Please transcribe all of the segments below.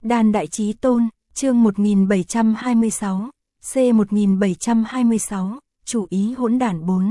Đan Đại Chí Tôn, chương 1726, C1726, chủ ý hỗn đản 4.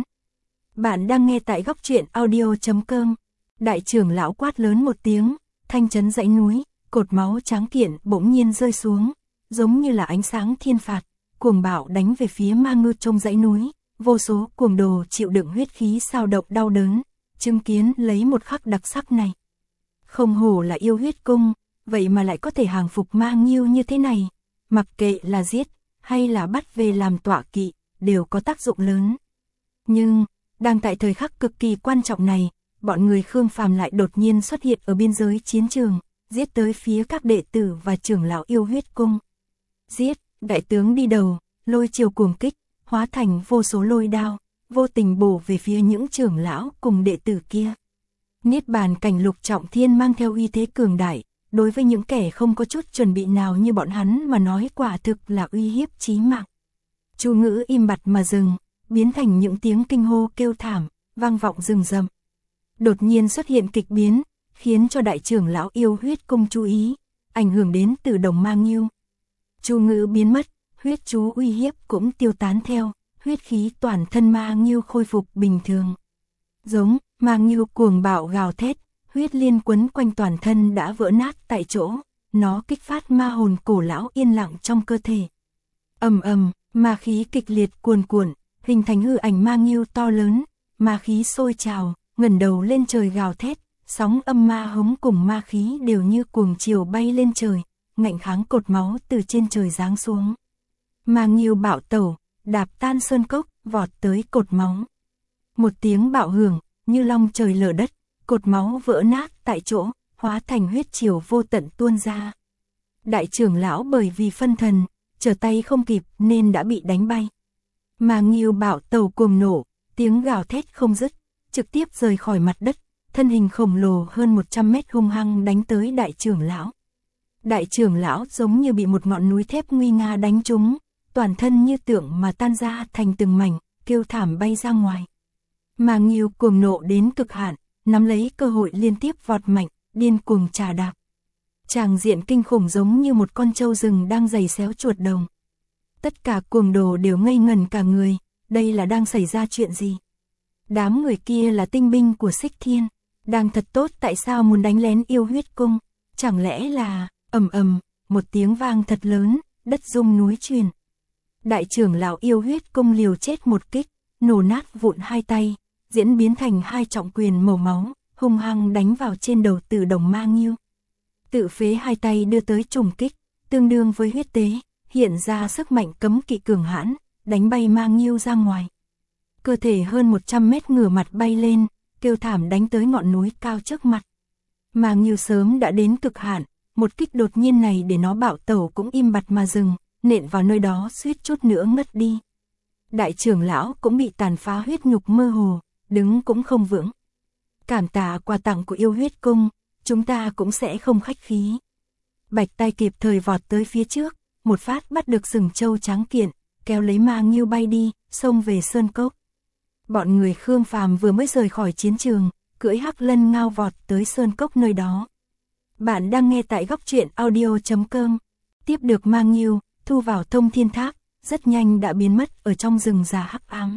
Bạn đang nghe tại góc truyện audio.com. Đại trưởng lão quát lớn một tiếng, thanh chấn dãy núi, cột máu tráng kiện bỗng nhiên rơi xuống, giống như là ánh sáng thiên phạt, cuồng bạo đánh về phía ma ngư trong dãy núi, vô số cuồng đồ chịu đựng huyết khí sao động đau đớn, chứng kiến lấy một khắc đặc sắc này. Không hổ là yêu huyết cung, vậy mà lại có thể hàng phục ma nghiêu như thế này, mặc kệ là giết, hay là bắt về làm tọa kỵ, đều có tác dụng lớn. Nhưng, đang tại thời khắc cực kỳ quan trọng này, bọn người Khương Phàm lại đột nhiên xuất hiện ở biên giới chiến trường, giết tới phía các đệ tử và trưởng lão yêu huyết cung. Giết, đại tướng đi đầu, lôi chiều cuồng kích, hóa thành vô số lôi đao, vô tình bổ về phía những trưởng lão cùng đệ tử kia. Niết bàn cảnh lục trọng thiên mang theo uy thế cường đại, đối với những kẻ không có chút chuẩn bị nào như bọn hắn mà nói quả thực là uy hiếp chí mạng. Chú ngữ im bặt mà dừng, biến thành những tiếng kinh hô kêu thảm, vang vọng rừng rậm. Đột nhiên xuất hiện kịch biến, khiến cho đại trưởng lão yêu huyết cung chú ý, ảnh hưởng đến Tử Đồng Ma Nghiêu. Chú ngữ biến mất, huyết chú uy hiếp cũng tiêu tán theo, huyết khí toàn thân Ma Nghiêu khôi phục bình thường. Giống, Ma Nghiêu cuồng bạo gào thét, huyết liên quấn quanh toàn thân đã vỡ nát tại chỗ, nó kích phát ma hồn cổ lão yên lặng trong cơ thể. Ầm ầm, ma khí kịch liệt cuồn cuộn, hình thành hư ảnh Ma Nghiêu to lớn, ma khí sôi trào, ngẩng đầu lên trời gào thét, sóng âm ma hống cùng ma khí đều như cuồng chiều bay lên trời, ngạnh kháng cột máu từ trên trời giáng xuống. Ma Nghiêu bạo tẩu, đạp tan sơn cốc, vọt tới cột máu. Một tiếng bạo hưởng, như long trời lở đất, cột máu vỡ nát tại chỗ, hóa thành huyết triều vô tận tuôn ra. Đại trưởng lão bởi vì phân thần, trở tay không kịp nên đã bị đánh bay. Ma Nghiêu bạo tẩu cuồng nổ, tiếng gào thét không dứt, trực tiếp rời khỏi mặt đất, thân hình khổng lồ hơn 100 mét hung hăng đánh tới đại trưởng lão. Đại trưởng lão giống như bị một ngọn núi thép nguy nga đánh trúng, toàn thân như tượng mà tan ra thành từng mảnh, kêu thảm bay ra ngoài. Ma Nghiêu cuồng nộ đến cực hạn, nắm lấy cơ hội liên tiếp vọt mạnh, điên cuồng trà đạp. Tràng diện kinh khủng giống như một con trâu rừng đang giày xéo chuột đồng. Tất cả cuồng đồ đều ngây ngẩn cả người, đây là đang xảy ra chuyện gì? Đám người kia là tinh binh của Xích Thiên, đang thật tốt tại sao muốn đánh lén yêu huyết cung? Chẳng lẽ là, ầm ầm, một tiếng vang thật lớn, đất rung núi chuyển. Đại trưởng lão yêu huyết cung liều chết một kích, nổ nát vụn hai tay, diễn biến thành hai trọng quyền màu máu, hung hăng đánh vào trên đầu Tử Đồng Ma Nghiêu. Tự phế hai tay đưa tới trùng kích, tương đương với huyết tế, hiện ra sức mạnh cấm kỵ cường hãn, đánh bay Ma Nghiêu ra ngoài. Cơ thể hơn 100 mét ngửa mặt bay lên, kêu thảm đánh tới ngọn núi cao trước mặt. Ma Nghiêu sớm đã đến cực hạn, một kích đột nhiên này để nó bạo tẩu cũng im bặt mà dừng, nện vào nơi đó suýt chút nữa ngất đi. Đại trưởng lão cũng bị tàn phá huyết nhục mơ hồ, đứng cũng không vững. Cảm tạ quà tặng của yêu huyết cung, chúng ta cũng sẽ không khách khí. Bạch tay kịp thời vọt tới phía trước, một phát bắt được sừng trâu tráng kiện, kéo lấy Ma Nghiêu bay đi, xông về sơn cốc. Bọn người Khương Phàm vừa mới rời khỏi chiến trường, cưỡi hắc lân ngao vọt tới sơn cốc nơi đó. Bạn đang nghe tại góc truyện audio.com. Tiếp được Ma Nghiêu, thu vào thông thiên tháp, rất nhanh đã biến mất ở trong rừng già hắc ám.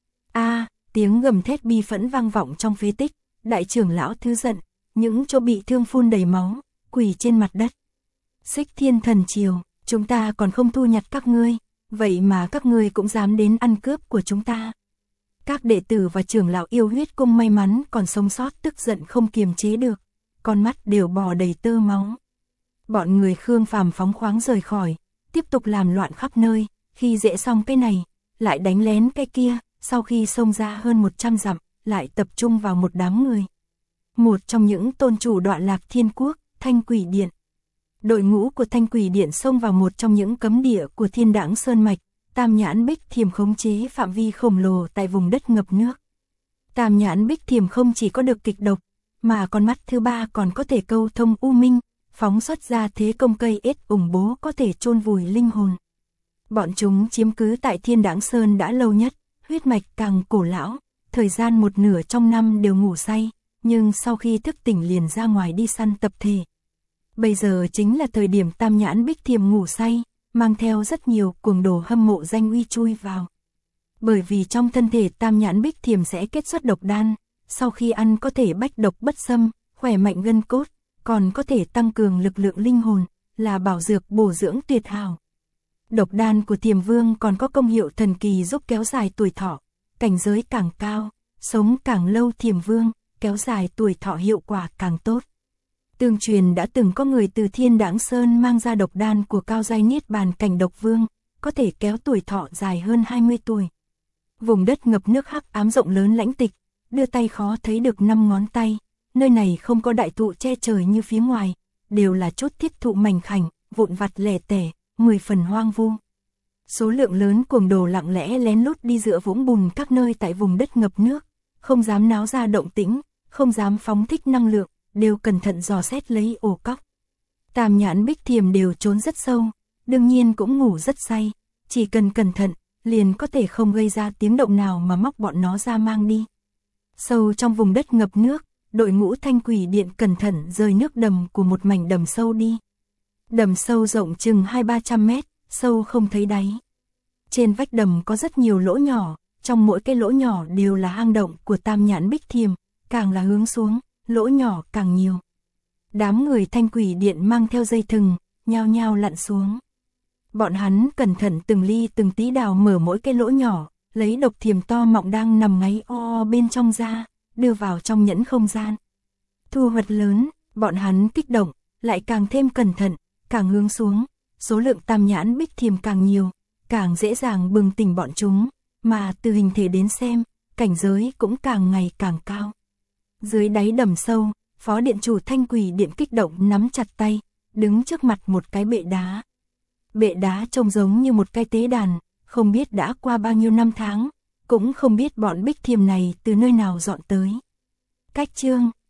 Tiếng gầm thét bi phẫn vang vọng trong phế tích, đại trưởng lão thư giận, những chỗ bị thương phun đầy máu, quỳ trên mặt đất. Xích Thiên thần triều, chúng ta còn không thu nhặt các ngươi, vậy mà các ngươi cũng dám đến ăn cướp của chúng ta. Các đệ tử và trưởng lão yêu huyết cung may mắn còn sống sót tức giận không kiềm chế được, con mắt đều bò đầy tơ máu. Bọn người Khương Phàm phóng khoáng rời khỏi, tiếp tục làm loạn khắp nơi, khi dễ xong cái này, lại đánh lén cái kia. Sau khi xông ra hơn 100 dặm, lại tập trung vào một đám người. Một trong những tôn chủ Đoạn Lạc Thiên Quốc, Thanh Quỷ Điện. Đội ngũ của Thanh Quỷ Điện xông vào một trong những cấm địa của Thiên Đãng Sơn Mạch, Tam Nhãn Bích Thiềm khống chế phạm vi khổng lồ tại vùng đất ngập nước. Tam Nhãn Bích Thiềm không chỉ có được kịch độc, mà con mắt thứ ba còn có thể câu thông u minh, phóng xuất ra thế công cây ết ủng bố có thể chôn vùi linh hồn. Bọn chúng chiếm cứ tại Thiên Đãng Sơn đã lâu nhất. Huyết mạch càng cổ lão, thời gian một nửa trong năm đều ngủ say, nhưng sau khi thức tỉnh liền ra ngoài đi săn tập thể. Bây giờ chính là thời điểm Tam Nhãn Bích Thiềm ngủ say, mang theo rất nhiều cuồng đồ hâm mộ danh uy chui vào. Bởi vì trong thân thể Tam Nhãn Bích Thiềm sẽ kết xuất độc đan, sau khi ăn có thể bách độc bất xâm, khỏe mạnh gân cốt, còn có thể tăng cường lực lượng linh hồn, là bảo dược bổ dưỡng tuyệt hảo. Độc đan của Thiềm Vương còn có công hiệu thần kỳ giúp kéo dài tuổi thọ, cảnh giới càng cao, sống càng lâu. Thiềm Vương, kéo dài tuổi thọ hiệu quả càng tốt. Tương truyền đã từng có người từ Thiên Đãng Sơn mang ra độc đan của cao giai Niết Bàn cảnh độc vương, có thể kéo tuổi thọ dài hơn 20 tuổi. Vùng đất ngập nước hắc ám rộng lớn lãnh tịch, đưa tay khó thấy được 5 ngón tay, nơi này không có đại thụ che trời như phía ngoài, đều là chút thiết thụ mảnh khảnh, vụn vặt lẻ tẻ, 10 phần hoang vu. Số lượng lớn cuồng đồ lặng lẽ lén lút đi dựa vũng bùn các nơi tại vùng đất ngập nước, không dám náo ra động tĩnh, không dám phóng thích năng lượng, đều cẩn thận dò xét lấy ổ cóc. Tam Nhãn Bích Thiềm đều trốn rất sâu, đương nhiên cũng ngủ rất say, chỉ cần cẩn thận, liền có thể không gây ra tiếng động nào mà móc bọn nó ra mang đi. Sâu trong vùng đất ngập nước, đội ngũ Thanh Quỷ Điện cẩn thận rời nước đầm của một mảnh đầm sâu đi. Đầm sâu rộng chừng 200-300 mét, sâu không thấy đáy. Trên vách đầm có rất nhiều lỗ nhỏ, trong mỗi cái lỗ nhỏ đều là hang động của Tam Nhãn Bích Thiềm, càng là hướng xuống, lỗ nhỏ càng nhiều. Đám người Thanh Quỷ Điện mang theo dây thừng, nhao nhao lặn xuống. Bọn hắn cẩn thận từng ly từng tí đào mở mỗi cái lỗ nhỏ, lấy độc thiềm to mọng đang nằm ngáy o bên trong ra, đưa vào trong nhẫn không gian. Thu hoạch lớn, bọn hắn kích động, lại càng thêm cẩn thận, càng hướng xuống, số lượng Tam Nhãn Bích Thiềm càng nhiều, càng dễ dàng bừng tỉnh bọn chúng, mà từ hình thể đến xem, cảnh giới cũng càng ngày càng cao. Dưới đáy đầm sâu, Phó Điện chủ Thanh Quỷ Điện kích động nắm chặt tay, đứng trước mặt một cái bệ đá. Bệ đá trông giống như một cái tế đàn, không biết đã qua bao nhiêu năm tháng, cũng không biết bọn Bích Thiềm này từ nơi nào dọn tới. Cách chương